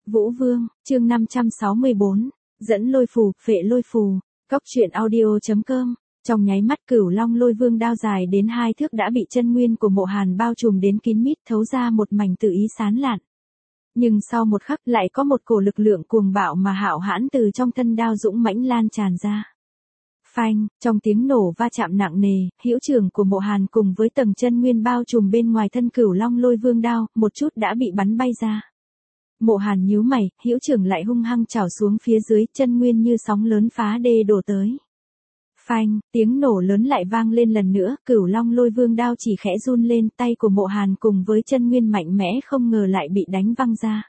Vũ Vương, chương 564, dẫn lôi phù, phệ lôi phù, cóc truyện audio.com. Trong nháy mắt Cửu Long Lôi Vương đao dài đến 2 thước đã bị chân nguyên của Mộ Hàn bao trùm đến kín mít, thấu ra một mảnh tự ý sán lạn. Nhưng sau một khắc lại có một cổ lực lượng cuồng bạo mà hạo hãn từ trong thân đao dũng mãnh lan tràn ra. Phanh, trong tiếng nổ va chạm nặng nề, hữu trưởng của Mộ Hàn cùng với tầng chân nguyên bao trùm bên ngoài thân Cửu Long Lôi Vương đao, một chút đã bị bắn bay ra. Mộ Hàn nhíu mày, hữu trưởng lại hung hăng chảo xuống phía dưới, chân nguyên như sóng lớn phá đê đổ tới. Phanh, tiếng nổ lớn lại vang lên lần nữa, Cửu Long Lôi Vương đao chỉ khẽ run lên, tay của Mộ Hàn cùng với chân nguyên mạnh mẽ không ngờ lại bị đánh văng ra.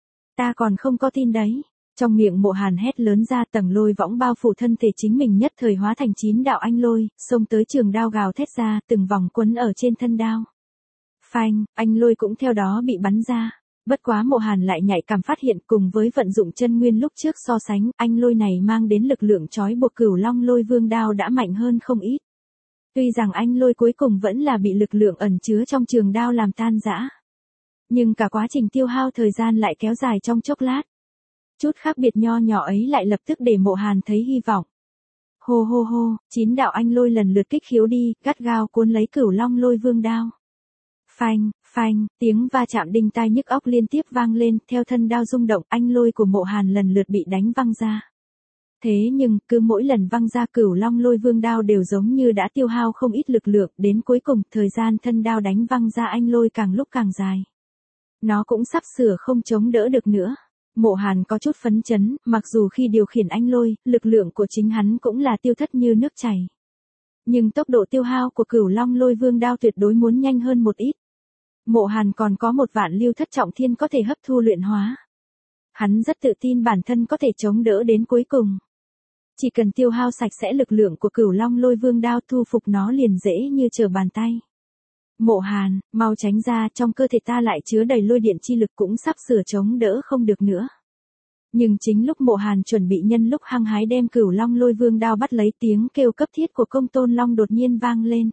Ta còn không có tin đấy. Trong miệng Mộ Hàn hét lớn ra, tầng lôi võng bao phủ thân thể chính mình nhất thời hóa thành 9 đạo anh lôi, xông tới trường đao gào thét ra, từng vòng quấn ở trên thân đao. Phanh, anh lôi cũng theo đó bị bắn ra. Bất quá Mộ Hàn lại nhạy cảm phát hiện cùng với vận dụng chân nguyên lúc trước so sánh, anh lôi này mang đến lực lượng trói buộc Cửu Long Lôi Vương đao đã mạnh hơn không ít. Tuy rằng anh lôi cuối cùng vẫn là bị lực lượng ẩn chứa trong trường đao làm tan rã. Nhưng cả quá trình tiêu hao thời gian lại kéo dài trong chốc lát. Chút khác biệt nho nhỏ ấy lại lập tức để Mộ Hàn thấy hy vọng. Hô hô hô, 9 đạo anh lôi lần lượt kích khiếu đi, gắt gao cuốn lấy Cửu Long Lôi Vương đao. Phanh, phanh, tiếng va chạm đinh tai nhức óc liên tiếp vang lên, theo thân đao rung động, anh lôi của Mộ Hàn lần lượt bị đánh văng ra. Thế nhưng, cứ mỗi lần văng ra Cửu Long Lôi Vương đao đều giống như đã tiêu hao không ít lực lượng, đến cuối cùng, thời gian thân đao đánh văng ra anh lôi càng lúc càng dài. Nó cũng sắp sửa không chống đỡ được nữa. Mộ Hàn có chút phấn chấn, mặc dù khi điều khiển anh lôi, lực lượng của chính hắn cũng là tiêu thất như nước chảy. Nhưng tốc độ tiêu hao của Cửu Long Lôi Vương đao tuyệt đối muốn nhanh hơn một ít. Mộ Hàn còn có một vạn lưu thất trọng thiên có thể hấp thu luyện hóa. Hắn rất tự tin bản thân có thể chống đỡ đến cuối cùng. Chỉ cần tiêu hao sạch sẽ lực lượng của Cửu Long Lôi Vương đao, thu phục nó liền dễ như trở bàn tay. Mộ Hàn, mau tránh ra, trong cơ thể ta lại chứa đầy lôi điện chi lực cũng sắp sửa chống đỡ không được nữa. Nhưng chính lúc Mộ Hàn chuẩn bị nhân lúc hăng hái đem Cửu Long Lôi Vương đao bắt lấy, tiếng kêu cấp thiết của Công Tôn Long đột nhiên vang lên.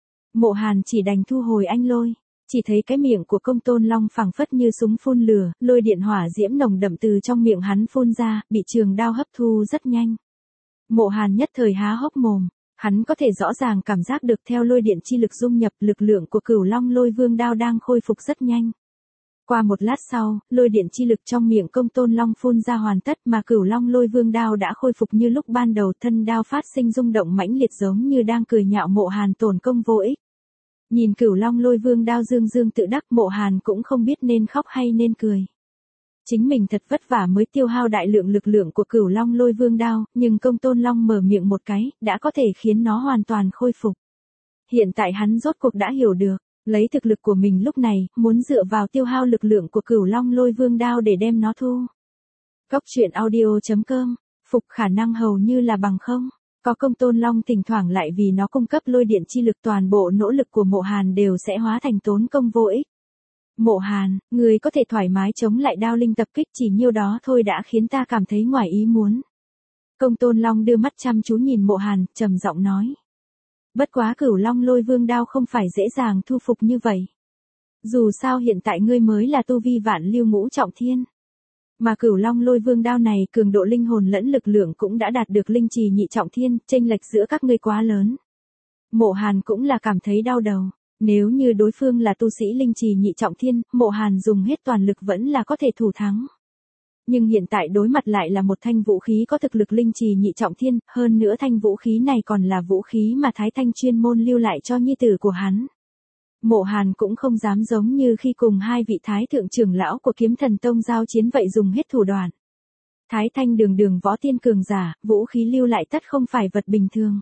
Mộ Hàn chỉ đành thu hồi anh lôi. Chỉ thấy cái miệng của Công Tôn Long phẳng phất như súng phun lửa, lôi điện hỏa diễm nồng đậm từ trong miệng hắn phun ra, bị trường đao hấp thu rất nhanh. Mộ Hàn nhất thời há hốc mồm, hắn có thể rõ ràng cảm giác được theo lôi điện chi lực dung nhập, lực lượng của Cửu Long Lôi Vương đao đang khôi phục rất nhanh. Qua một lát sau, lôi điện chi lực trong miệng Công Tôn Long phun ra hoàn tất mà Cửu Long Lôi Vương đao đã khôi phục như lúc ban đầu, thân đao phát sinh rung động mãnh liệt giống như đang cười nhạo Mộ Hàn tổn công vô ích. Nhìn Cửu Long Lôi Vương đao dương dương tự đắc, Mộ Hàn cũng không biết nên khóc hay nên cười. Chính mình thật vất vả mới tiêu hao đại lượng lực lượng của Cửu Long Lôi Vương đao, nhưng Công Tôn Long mở miệng một cái, đã có thể khiến nó hoàn toàn khôi phục. Hiện tại hắn rốt cuộc đã hiểu được, lấy thực lực của mình lúc này, muốn dựa vào tiêu hao lực lượng của Cửu Long Lôi Vương đao để đem nó thu. Cóc truyện audio.com, phục khả năng hầu như là bằng không. Có Công Tôn Long thỉnh thoảng lại vì nó cung cấp lôi điện chi lực, toàn bộ nỗ lực của Mộ Hàn đều sẽ hóa thành tốn công vô ích. Mộ Hàn, người có thể thoải mái chống lại đao linh tập kích, chỉ nhiêu đó thôi đã khiến ta cảm thấy ngoài ý muốn. Công Tôn Long đưa mắt chăm chú nhìn Mộ Hàn, trầm giọng nói. Bất quá Cửu Long Lôi Vương đao không phải dễ dàng thu phục như vậy. Dù sao hiện tại ngươi mới là tu vi vạn lưu ngũ trọng thiên. Mà Cửu Long Lôi Vương đao này cường độ linh hồn lẫn lực lượng cũng đã đạt được linh trì nhị trọng thiên, chênh lệch giữa các ngươi quá lớn. Mộ Hàn cũng là cảm thấy đau đầu. Nếu như đối phương là tu sĩ linh trì nhị trọng thiên, Mộ Hàn dùng hết toàn lực vẫn là có thể thủ thắng. Nhưng hiện tại đối mặt lại là một thanh vũ khí có thực lực linh trì nhị trọng thiên, hơn nữa thanh vũ khí này còn là vũ khí mà Thái Thanh chuyên môn lưu lại cho nhi tử của hắn. Mộ Hàn cũng không dám giống như khi cùng hai vị thái thượng trưởng lão của Kiếm Thần Tông giao chiến vậy dùng hết thủ đoạn. Thái Thanh đường đường võ tiên cường giả, vũ khí lưu lại tất không phải vật bình thường.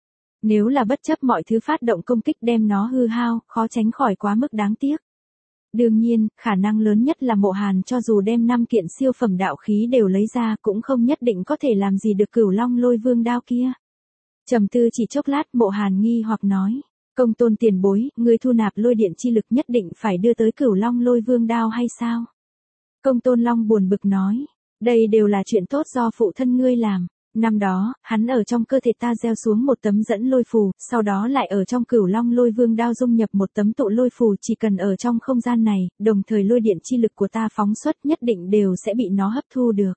Nếu là bất chấp mọi thứ phát động công kích đem nó hư hao, khó tránh khỏi quá mức đáng tiếc. Đương nhiên, khả năng lớn nhất là Mộ Hàn cho dù đem 5 kiện siêu phẩm đạo khí đều lấy ra cũng không nhất định có thể làm gì được Cửu Long Lôi Vương đao kia. Trầm tư chỉ chốc lát, Mộ Hàn nghi hoặc nói. Công Tôn tiền bối, ngươi thu nạp lôi điện chi lực nhất định phải đưa tới Cửu Long Lôi Vương đao hay sao? Công Tôn Long buồn bực nói. Đây đều là chuyện tốt do phụ thân ngươi làm. Năm đó, hắn ở trong cơ thể ta gieo xuống một tấm dẫn lôi phù, sau đó lại ở trong Cửu Long Lôi Vương đao dung nhập một tấm tụ lôi phù, chỉ cần ở trong không gian này, đồng thời lôi điện chi lực của ta phóng xuất nhất định đều sẽ bị nó hấp thu được.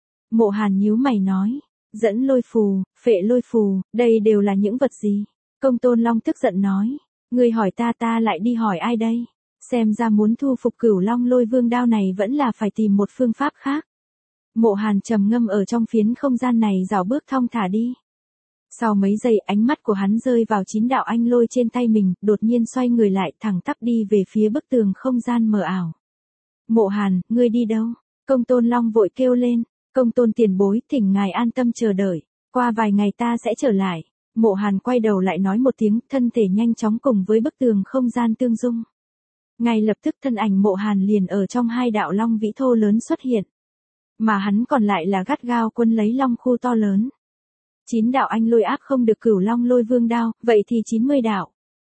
Mộ Hàn nhíu mày nói, dẫn lôi phù, phệ lôi phù, đây đều là những vật gì? Công Tôn Long tức giận nói, ngươi hỏi ta lại đi hỏi ai đây? Xem ra muốn thu phục Cửu Long Lôi Vương đao này vẫn là phải tìm một phương pháp khác. Mộ Hàn trầm ngâm ở trong phiến không gian này dạo bước thong thả đi. Sau mấy giây ánh mắt của hắn rơi vào 9 đạo anh lôi trên tay mình, đột nhiên xoay người lại thẳng tắp đi về phía bức tường không gian mờ ảo. Mộ Hàn, ngươi đi đâu? Công Tôn Long vội kêu lên, Công Tôn tiền bối, thỉnh ngài an tâm chờ đợi, qua vài ngày ta sẽ trở lại. Mộ Hàn quay đầu lại nói một tiếng, thân thể nhanh chóng cùng với bức tường không gian tương dung. Ngay lập tức thân ảnh Mộ Hàn liền ở trong 2 đạo long vĩ thô lớn xuất hiện. Mà hắn còn lại là gắt gao quân lấy long khu to lớn. 9 đạo anh lôi áp không được Cửu Long Lôi Vương đao, vậy thì 90 đạo.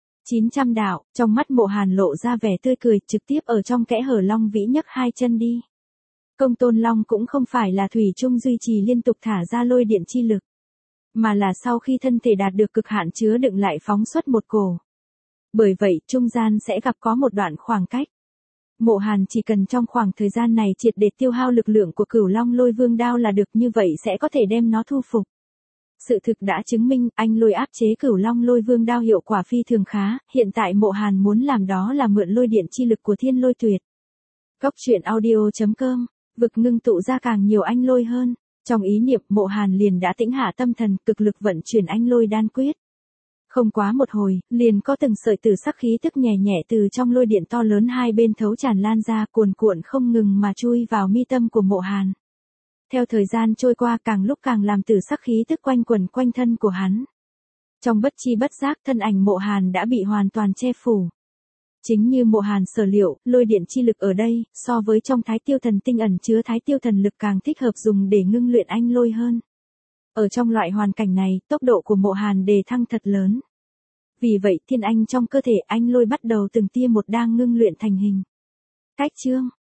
900 đạo, trong mắt Mộ Hàn lộ ra vẻ tươi cười, trực tiếp ở trong kẽ hở long vĩ nhấc 2 chân đi. Công Tôn Long cũng không phải là thủy chung duy trì liên tục thả ra lôi điện chi lực, mà là sau khi thân thể đạt được cực hạn chứa đựng lại phóng xuất một cổ. Bởi vậy, trung gian sẽ gặp có một đoạn khoảng cách. Mộ Hàn chỉ cần trong khoảng thời gian này triệt để tiêu hao lực lượng của Cửu Long Lôi Vương đao là được, như vậy sẽ có thể đem nó thu phục. Sự thực đã chứng minh, anh lôi áp chế Cửu Long Lôi Vương đao hiệu quả phi thường khá, hiện tại Mộ Hàn muốn làm đó là mượn lôi điện chi lực của Thiên Lôi Tuyệt. Góc truyện audio.com, vực ngưng tụ ra càng nhiều anh lôi hơn. Trong ý niệm, Mộ Hàn liền đã tĩnh hạ tâm thần, cực lực vận chuyển anh lôi đan quyết. Không quá một hồi, liền có từng sợi tử sắc khí tức nhẹ nhẹ từ trong lôi điện to lớn hai bên thấu tràn lan ra, cuồn cuộn không ngừng mà chui vào mi tâm của Mộ Hàn. Theo thời gian trôi qua, càng lúc càng làm tử sắc khí tức quanh quẩn quanh thân của hắn. Trong bất chi bất giác, thân ảnh Mộ Hàn đã bị hoàn toàn che phủ. Chính như Mộ Hàn sở liệu, lôi điện chi lực ở đây, so với trong Thái Tiêu Thần Tinh ẩn chứa Thái Tiêu Thần lực càng thích hợp dùng để ngưng luyện anh lôi hơn. Ở trong loại hoàn cảnh này, tốc độ của Mộ Hàn đề thăng thật lớn. Vì vậy, thiên anh trong cơ thể anh lôi bắt đầu từng tia một đang ngưng luyện thành hình. Cách chương